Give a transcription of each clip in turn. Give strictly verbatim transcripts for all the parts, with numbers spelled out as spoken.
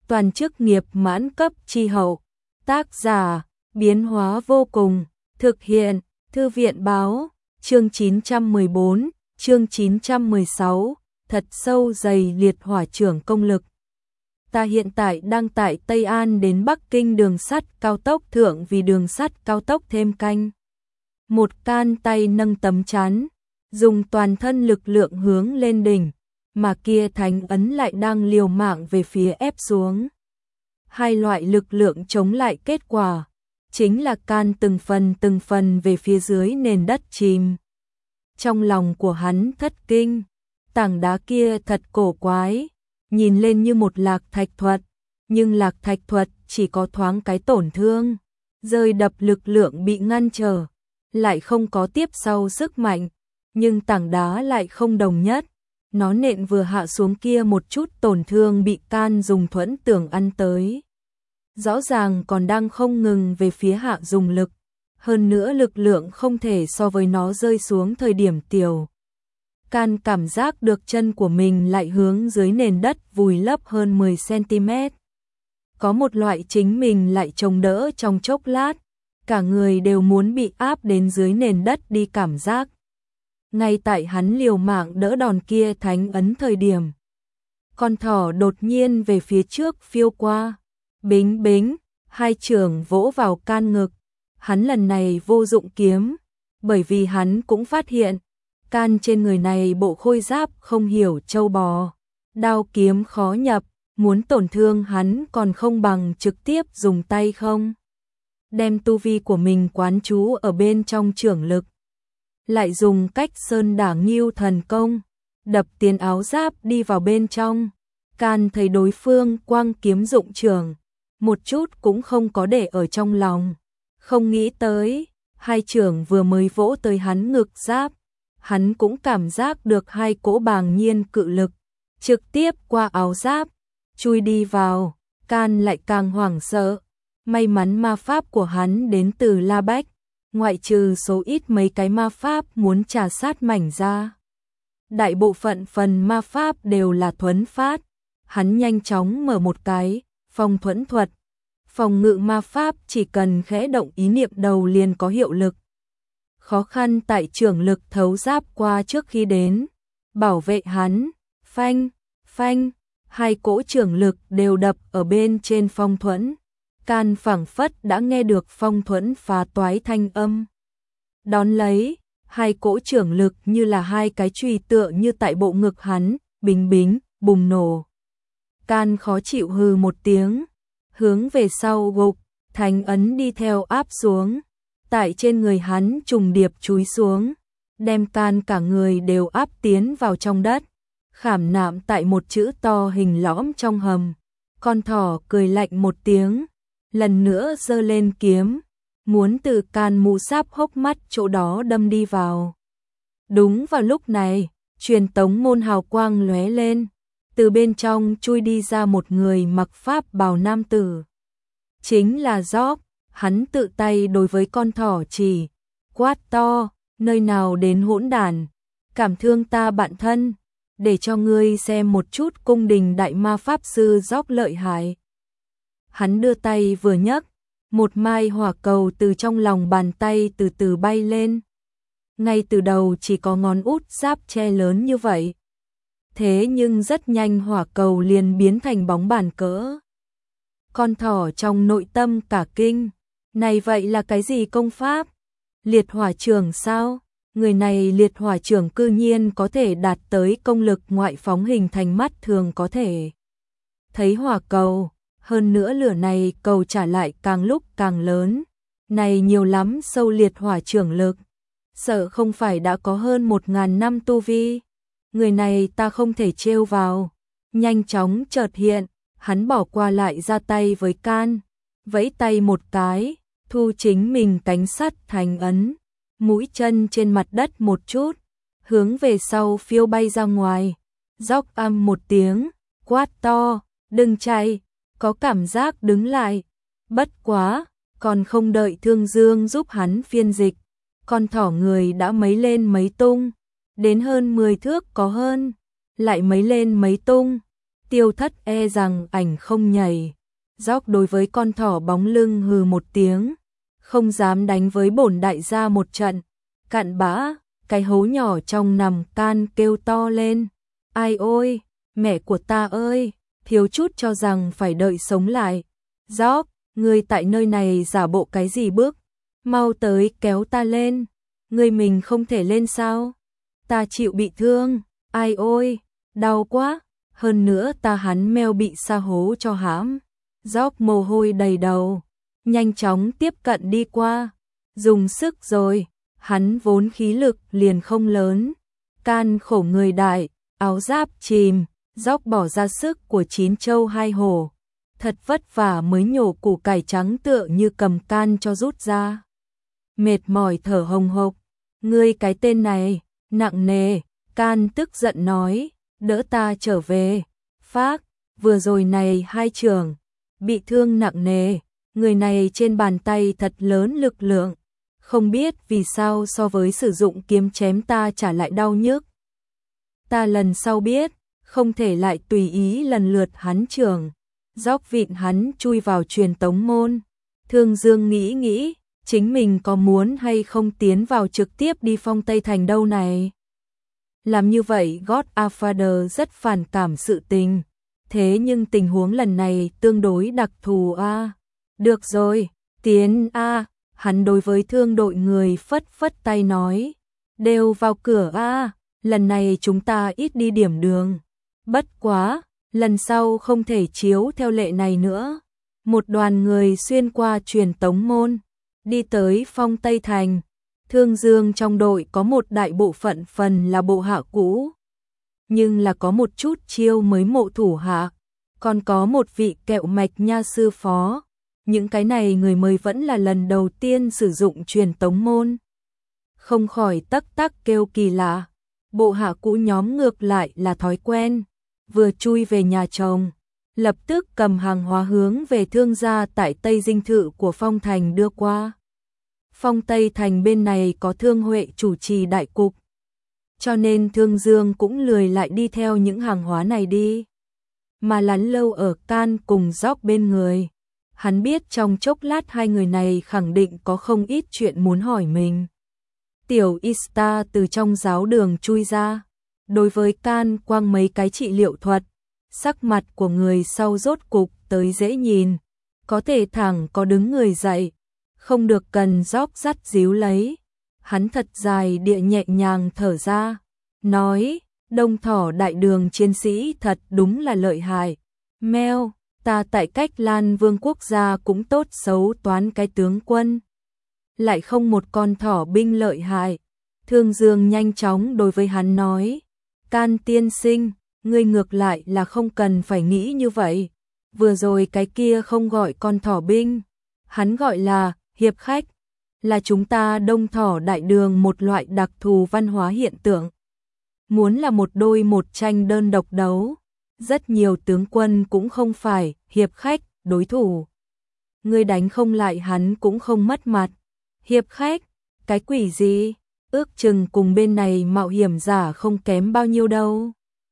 toàn chức nghiệp mãn cấp chi hậu. Tác giả, biến hóa vô cùng, thực hiện, Thư viện báo, chương chín trăm mười bốn, chương chín trăm mười sáu, thật sâu dày liệt hỏa trưởng công lực. Ta hiện tại đang tại Tây An đến Bắc Kinh đường sắt cao tốc thượng vì đường sắt cao tốc thêm canh. Một can tay nâng tấm chắn, dùng toàn thân lực lượng hướng lên đỉnh, mà kia thánh ấn lại đang liều mạng về phía ép xuống. Hai loại lực lượng chống lại kết quả, chính là can từng phần từng phần về phía dưới nền đất chìm. Trong lòng của hắn thất kinh, tảng đá kia thật cổ quái, nhìn lên như một lạc thạch thuật, nhưng lạc thạch thuật chỉ có thoáng cái tổn thương, rơi đập lực lượng bị ngăn trở, lại không có tiếp sau sức mạnh, nhưng tảng đá lại không đồng nhất. Nó nện vừa hạ xuống kia một chút tổn thương bị can dùng thuẫn tưởng ăn tới. Rõ ràng còn đang không ngừng về phía hạ dùng lực, hơn nữa lực lượng không thể so với nó rơi xuống thời điểm tiểu. Can cảm giác được chân của mình lại hướng dưới nền đất vùi lấp hơn mười xăng-ti-mét. Có một loại chính mình lại chống đỡ trong chốc lát, cả người đều muốn bị áp đến dưới nền đất đi cảm giác. Ngay tại hắn liều mạng đỡ đòn kia thánh ấn thời điểm, con thỏ đột nhiên về phía trước phiêu qua, bính bính, hai chưởng vỗ vào can ngực. Hắn lần này vô dụng kiếm, bởi vì hắn cũng phát hiện, can trên người này bộ khôi giáp không hiểu châu bò, đao kiếm khó nhập, muốn tổn thương hắn còn không bằng trực tiếp dùng tay không. Đem tu vi của mình quán trú ở bên trong chưởng lực, lại dùng cách sơn đả nghiêu thần công, đập tiến áo giáp đi vào bên trong. Can thấy đối phương quang kiếm dụng chưởng, một chút cũng không có để ở trong lòng, không nghĩ tới, hai chưởng vừa mới vỗ tới hắn ngực giáp, hắn cũng cảm giác được hai cỗ bàng nhiên cự lực, trực tiếp qua áo giáp, chui đi vào. Can lại càng hoảng sợ, may mắn ma pháp của hắn đến từ La Bách, ngoại trừ số ít mấy cái ma pháp muốn trà sát mảnh ra. Đại bộ phận phần ma pháp đều là thuấn phát, hắn nhanh chóng mở một cái, phong thuẫn thuật. Phòng ngự ma pháp chỉ cần khẽ động ý niệm đầu liền có hiệu lực. Khó khăn tại chưởng lực thấu giáp qua trước khi đến, bảo vệ hắn, phanh, phanh, hai cỗ chưởng lực đều đập ở bên trên phong thuẫn. Can phảng phất đã nghe được phong thuẫn phá toái thanh âm. Đón lấy, hai cỗ chưởng lực như là hai cái chùy tựa như tại bộ ngực hắn, bính bính, bùng nổ. Can khó chịu hừ một tiếng, hướng về sau gục, thánh ấn đi theo áp xuống, tại trên người hắn trùng điệp chúi xuống, đem can cả người đều áp tiến vào trong đất, khảm nạm tại một chữ to hình lõm trong hầm. Con thỏ cười lạnh một tiếng, lần nữa giơ lên kiếm, muốn từ can mũ giáp hốc mắt chỗ đó đâm đi vào. Đúng vào lúc này, truyền tống môn hào quang lóe lên, từ bên trong chui đi ra một người mặc pháp bào nam tử. Chính là Job, hắn tự tay đối với con thỏ chỉ, quát to, nơi nào đến hỗn đản, cảm thương ta bạn thân, để cho ngươi xem một chút cung đình đại ma pháp sư Job lợi hại. Hắn đưa tay vừa nhấc, một mai hỏa cầu từ trong lòng bàn tay từ từ bay lên. Ngay từ đầu chỉ có ngón út giáp che lớn như vậy. Thế nhưng rất nhanh hỏa cầu liền biến thành bóng bàn cỡ. Con thỏ trong nội tâm cả kinh, này vậy là cái gì công pháp? Liệt hỏa trưởng sao? Người này liệt hỏa trưởng cư nhiên có thể đạt tới công lực ngoại phóng hình thành mắt thường có thể thấy hỏa cầu, hơn nữa lửa này cầu trả lại càng lúc càng lớn. Này nhiều lắm sâu liệt hỏa trưởng lực, sợ không phải đã có hơn một ngàn năm tu vi. Người này ta không thể trêu vào. Nhanh chóng chợt hiện, hắn bỏ qua lại ra tay với can, vẫy tay một cái, thu chính mình cánh sắt thành ấn, mũi chân trên mặt đất một chút, hướng về sau phiêu bay ra ngoài. Róc âm một tiếng, quát to, đừng chạy, có cảm giác đứng lại. Bất quá, còn không đợi Thương Dương giúp hắn phiên dịch, con thỏ người đã mấy lên mấy tung, đến hơn mười thước có hơn, lại mấy lên mấy tung, Tiêu Thất e rằng ảnh không nhảy. Dóc đối với con thỏ bóng lưng hừ một tiếng, không dám đánh với bổn đại gia một trận. Cặn bã, cái hố nhỏ trong nằm Can kêu to lên. Ai ôi, mẹ của ta ơi, thiếu chút cho rằng phải đợi sống lại. Dóc, ngươi tại nơi này giả bộ cái gì bước, mau tới kéo ta lên. Ngươi mình không thể lên sao? Ta chịu bị thương, ai ôi, đau quá, hơn nữa ta hắn meo bị sa hố cho hãm. Dóc mồ hôi đầy đầu, nhanh chóng tiếp cận đi qua, dùng sức rồi, hắn vốn khí lực liền không lớn. Can khổ người đại, áo giáp chìm, Dóc bỏ ra sức của chín châu hai hổ, thật vất vả mới nhổ củ cải trắng tựa như cầm can cho rút ra. Mệt mỏi thở hồng hộc, ngươi cái tên này, nặng nề, Can tức giận nói, đỡ ta trở về. Phác, vừa rồi này hai trưởng, bị thương nặng nề, người này trên bàn tay thật lớn lực lượng, không biết vì sao so với sử dụng kiếm chém ta trả lại đau nhức. Ta lần sau biết, không thể lại tùy ý lần lượt hắn trưởng. Dóc vịn hắn chui vào truyền tống môn. Thương Dương nghĩ nghĩ, chính mình có muốn hay không tiến vào trực tiếp đi Phong Tây Thành đâu này. Làm như vậy Godfather rất phản cảm sự tình. Thế nhưng tình huống lần này tương đối đặc thù a. À. Được rồi, tiến a. À. Hắn đối với thương đội người phất phất tay nói. Đều vào cửa a. À. Lần này chúng ta ít đi điểm đường. Bất quá, lần sau không thể chiếu theo lệ này nữa. Một đoàn người xuyên qua truyền tống môn, đi tới Phong Tây Thành. Thương Dương trong đội có một đại bộ phận phần là bộ hạ cũ, nhưng là có một chút chiêu mới mộ thủ hạ, còn có một vị kẹo mạch nha sư phó. Những cái này người mới vẫn là lần đầu tiên sử dụng truyền tống môn. Không khỏi tắc tắc kêu kỳ lạ, bộ hạ cũ nhóm ngược lại là thói quen, vừa chui về nhà chồng, lập tức cầm hàng hóa hướng về thương gia tại Tây Dinh Thự của Phong Thành đưa qua. Phong Tây Thành bên này có Thương Huệ chủ trì đại cục, cho nên Thương Dương cũng lười lại đi theo những hàng hóa này đi, mà lắn lâu ở Can cùng Dóc bên người. Hắn biết trong chốc lát hai người này khẳng định có không ít chuyện muốn hỏi mình. Tiểu Ista từ trong giáo đường chui ra, đối với Can quang mấy cái trị liệu thuật, sắc mặt của người sau rốt cục tới dễ nhìn, có thể thẳng có đứng người dậy, không được cần Dóc dắt díu lấy. Hắn thật dài địa nhẹ nhàng thở ra, nói, Đông Thỏ đại đường chiến sĩ thật đúng là lợi hại. Meo, ta tại Cách Lan Vương quốc gia cũng tốt xấu toán cái tướng quân, lại không một con thỏ binh lợi hại. Thương Dương nhanh chóng đối với hắn nói, Can tiên sinh, ngươi ngược lại là không cần phải nghĩ như vậy. Vừa rồi cái kia không gọi con thỏ binh, hắn gọi là hiệp khách, là chúng ta Đông Thỏ đại đường một loại đặc thù văn hóa hiện tượng. Muốn là một đôi một tranh đơn độc đấu, rất nhiều tướng quân cũng không phải hiệp khách đối thủ. Ngươi đánh không lại hắn cũng không mất mặt. Hiệp khách, cái quỷ gì? Ước chừng cùng bên này mạo hiểm giả không kém bao nhiêu đâu.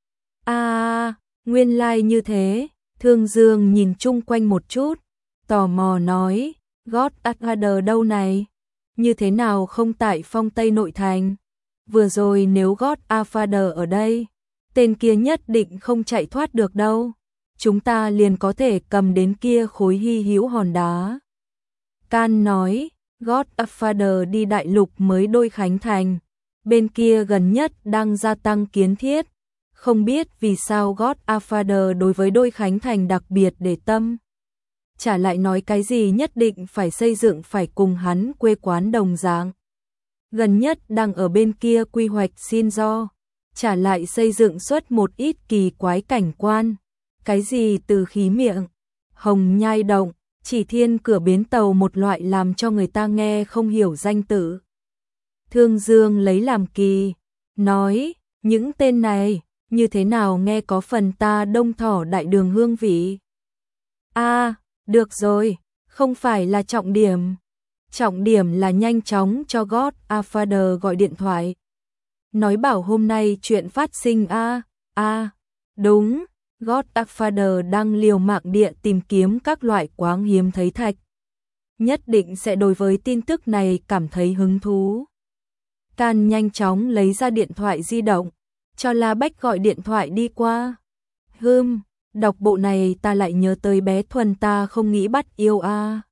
À, nguyên lai like như thế. Thương Dương nhìn chung quanh một chút, tò mò nói, Godfather đâu này? Như thế nào không tại Phong Tây nội thành? Vừa rồi nếu Godfather ở đây, tên kia nhất định không chạy thoát được đâu. Chúng ta liền có thể cầm đến kia khối hy hữu hòn đá. Can nói, Godfather đi đại lục mới đôi khánh thành, bên kia gần nhất đang gia tăng kiến thiết. Không biết vì sao Godfather đối với đôi khánh thành đặc biệt để tâm. Chả lại nói cái gì nhất định phải xây dựng phải cùng hắn quê quán đồng dạng. Gần nhất đang ở bên kia quy hoạch xin do, chả lại xây dựng suốt một ít kỳ quái cảnh quan. Cái gì từ khí miệng, hồng nhai động, chỉ thiên cửa bến tàu một loại làm cho người ta nghe không hiểu danh tự. Thương Dương lấy làm kỳ, nói, những tên này, như thế nào nghe có phần ta Đông Thỏ đại đường hương vị. À, được rồi, không phải là trọng điểm. Trọng điểm là nhanh chóng cho Godfather gọi điện thoại. Nói bảo hôm nay chuyện phát sinh a à, à, đúng, Godfather đang liều mạng địa tìm kiếm các loại quáng hiếm thấy thạch. Nhất định sẽ đối với tin tức này cảm thấy hứng thú. Can nhanh chóng lấy ra điện thoại di động, cho La Bách gọi điện thoại đi qua. Hừm, đọc bộ này ta lại nhớ tới bé Thuần ta không nghĩ bắt yêu a. À.